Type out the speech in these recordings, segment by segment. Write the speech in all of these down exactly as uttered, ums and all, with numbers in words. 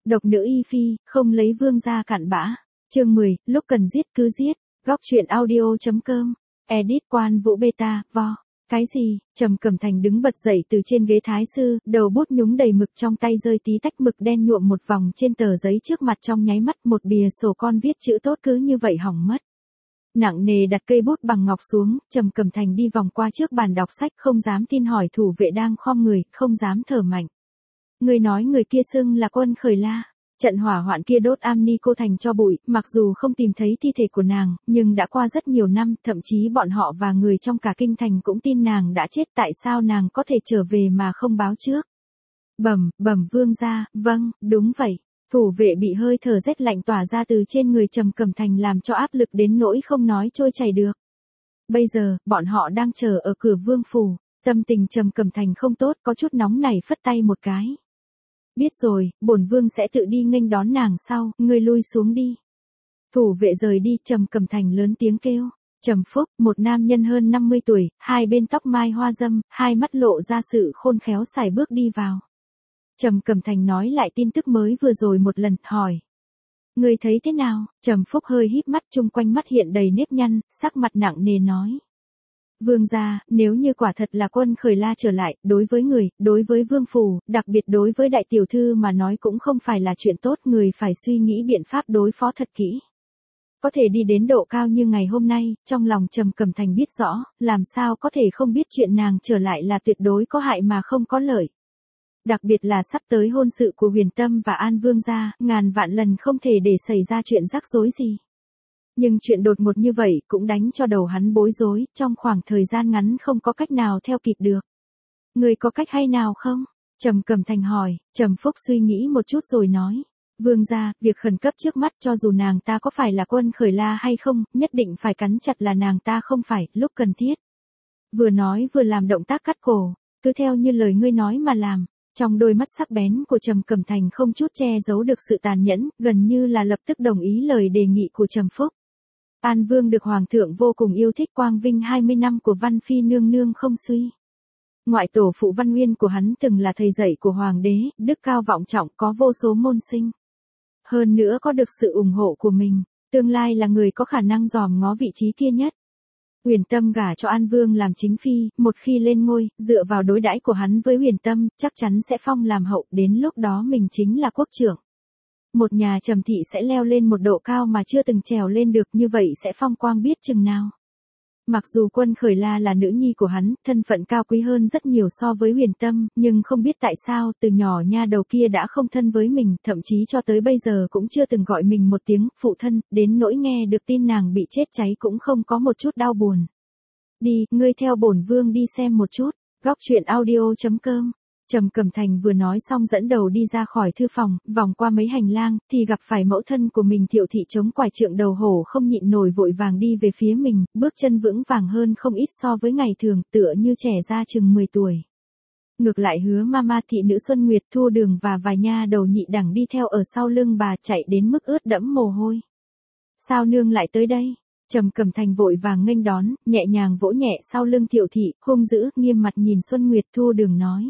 Độc nữ y phi, không lấy vương gia cặn bã. Chương mười, lúc cần giết cứ giết. Góc truyện audio chấm com. Edit Quan Vũ Beta, vo. Cái gì? Trầm Cẩm Thành đứng bật dậy từ trên ghế thái sư, đầu bút nhúng đầy mực trong tay rơi tí tách mực đen nhuộm một vòng trên tờ giấy trước mặt trong nháy mắt, một bìa sổ con viết chữ tốt cứ như vậy hỏng mất. Nặng nề đặt cây bút bằng ngọc xuống, Trầm Cẩm Thành đi vòng qua trước bàn đọc sách, không dám tin hỏi thủ vệ đang khom người, không dám thở mạnh. Người nói người kia xưng là Quân Khởi La. Trận hỏa hoạn kia đốt Am Ni cô thành cho bụi, mặc dù không tìm thấy thi thể của nàng, nhưng đã qua rất nhiều năm, thậm chí bọn họ và người trong cả kinh thành cũng tin nàng đã chết, tại sao nàng có thể trở về mà không báo trước. Bẩm, bẩm vương gia, vâng, đúng vậy. Thủ vệ bị hơi thở rét lạnh tỏa ra từ trên người Trầm Cẩm Thành làm cho áp lực đến nỗi không nói trôi chảy được. Bây giờ, bọn họ đang chờ ở cửa vương phủ, tâm tình Trầm Cẩm Thành không tốt, có chút nóng nảy phất tay một cái. Biết rồi, bổn vương sẽ tự đi nghênh đón nàng sau, ngươi lui xuống đi. Thủ vệ rời đi, Trầm Cẩm Thành lớn tiếng kêu. Trầm Phúc, một nam nhân hơn năm mươi tuổi, hai bên tóc mai hoa dâm, hai mắt lộ ra sự khôn khéo sải bước đi vào. Trầm Cẩm Thành nói lại tin tức mới vừa rồi một lần, hỏi. Ngươi thấy thế nào? Trầm Phúc hơi híp mắt, chung quanh mắt hiện đầy nếp nhăn, sắc mặt nặng nề nói. Vương gia, nếu như quả thật là Quân Khởi La trở lại, đối với người, đối với vương phủ, đặc biệt đối với đại tiểu thư mà nói cũng không phải là chuyện tốt, người phải suy nghĩ biện pháp đối phó thật kỹ. Có thể đi đến độ cao như ngày hôm nay, trong lòng Trầm Cẩm Thành biết rõ, làm sao có thể không biết chuyện nàng trở lại là tuyệt đối có hại mà không có lợi. Đặc biệt là sắp tới hôn sự của Huyền Tâm và An Vương gia, ngàn vạn lần không thể để xảy ra chuyện rắc rối gì. Nhưng chuyện đột ngột như vậy cũng đánh cho đầu hắn bối rối, trong khoảng thời gian ngắn không có cách nào theo kịp được. Người có cách hay nào không? Trầm Cẩm Thành hỏi. Trầm Phúc suy nghĩ một chút rồi nói. Vương gia, việc khẩn cấp trước mắt cho dù nàng ta có phải là Quân Khởi La hay không, nhất định phải cắn chặt là nàng ta không phải, lúc cần thiết. Vừa nói vừa làm động tác cắt cổ, cứ theo như lời ngươi nói mà làm. Trong đôi mắt sắc bén của Trầm Cẩm Thành không chút che giấu được sự tàn nhẫn, gần như là lập tức đồng ý lời đề nghị của Trầm Phúc. An Vương được Hoàng thượng vô cùng yêu thích, quang vinh hai mươi năm của Văn Phi nương nương không suy. Ngoại tổ phụ Văn Nguyên của hắn từng là thầy dạy của Hoàng đế, đức cao vọng trọng, có vô số môn sinh. Hơn nữa có được sự ủng hộ của mình, tương lai là người có khả năng dòm ngó vị trí kia nhất. Huyền Tâm gả cho An Vương làm chính phi, một khi lên ngôi, dựa vào đối đãi của hắn với Huyền Tâm, chắc chắn sẽ phong làm hậu, đến lúc đó mình chính là quốc trưởng. Một nhà Trầm thị sẽ leo lên một độ cao mà chưa từng trèo lên được, như vậy sẽ phong quang biết chừng nào. Mặc dù Quân Khởi La là nữ nhi của hắn, thân phận cao quý hơn rất nhiều so với Huyền Tâm, nhưng không biết tại sao, từ nhỏ nha đầu kia đã không thân với mình, thậm chí cho tới bây giờ cũng chưa từng gọi mình một tiếng phụ thân, đến nỗi nghe được tin nàng bị chết cháy cũng không có một chút đau buồn. Đi, ngươi theo bổn vương đi xem một chút. Góc truyện audio chấm com. Trầm Cẩm Thành vừa nói xong dẫn đầu đi ra khỏi thư phòng, vòng qua mấy hành lang, thì gặp phải mẫu thân của mình Thiệu thị chống quải trượng đầu hổ không nhịn nổi vội vàng đi về phía mình, bước chân vững vàng hơn không ít so với ngày thường, tựa như trẻ ra chừng mười tuổi. Ngược lại Hứa Mama thị nữ Xuân Nguyệt, Thu Đường và vài nha đầu nhị đẳng đi theo ở sau lưng bà, chạy đến mức ướt đẫm mồ hôi. Sao nương lại tới đây? Trầm Cẩm Thành vội vàng nghênh đón, nhẹ nhàng vỗ nhẹ sau lưng Thiệu thị, hung dữ, nghiêm mặt nhìn Xuân Nguyệt, Thu Đường nói.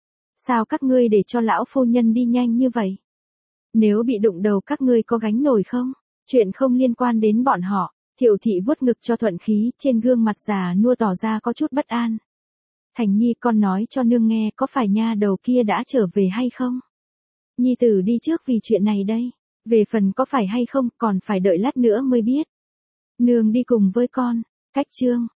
Sao các ngươi để cho lão phu nhân đi nhanh như vậy? Nếu bị đụng đầu các ngươi có gánh nổi không? Chuyện không liên quan đến bọn họ. Thiệu thị vuốt ngực cho thuận khí, trên gương mặt già nua tỏ ra có chút bất an. Thành Nhi, con nói cho nương nghe, có phải nha đầu kia đã trở về hay không? Nhi tử đi trước vì chuyện này đây. Về phần có phải hay không, còn phải đợi lát nữa mới biết. Nương đi cùng với con. Cách chương.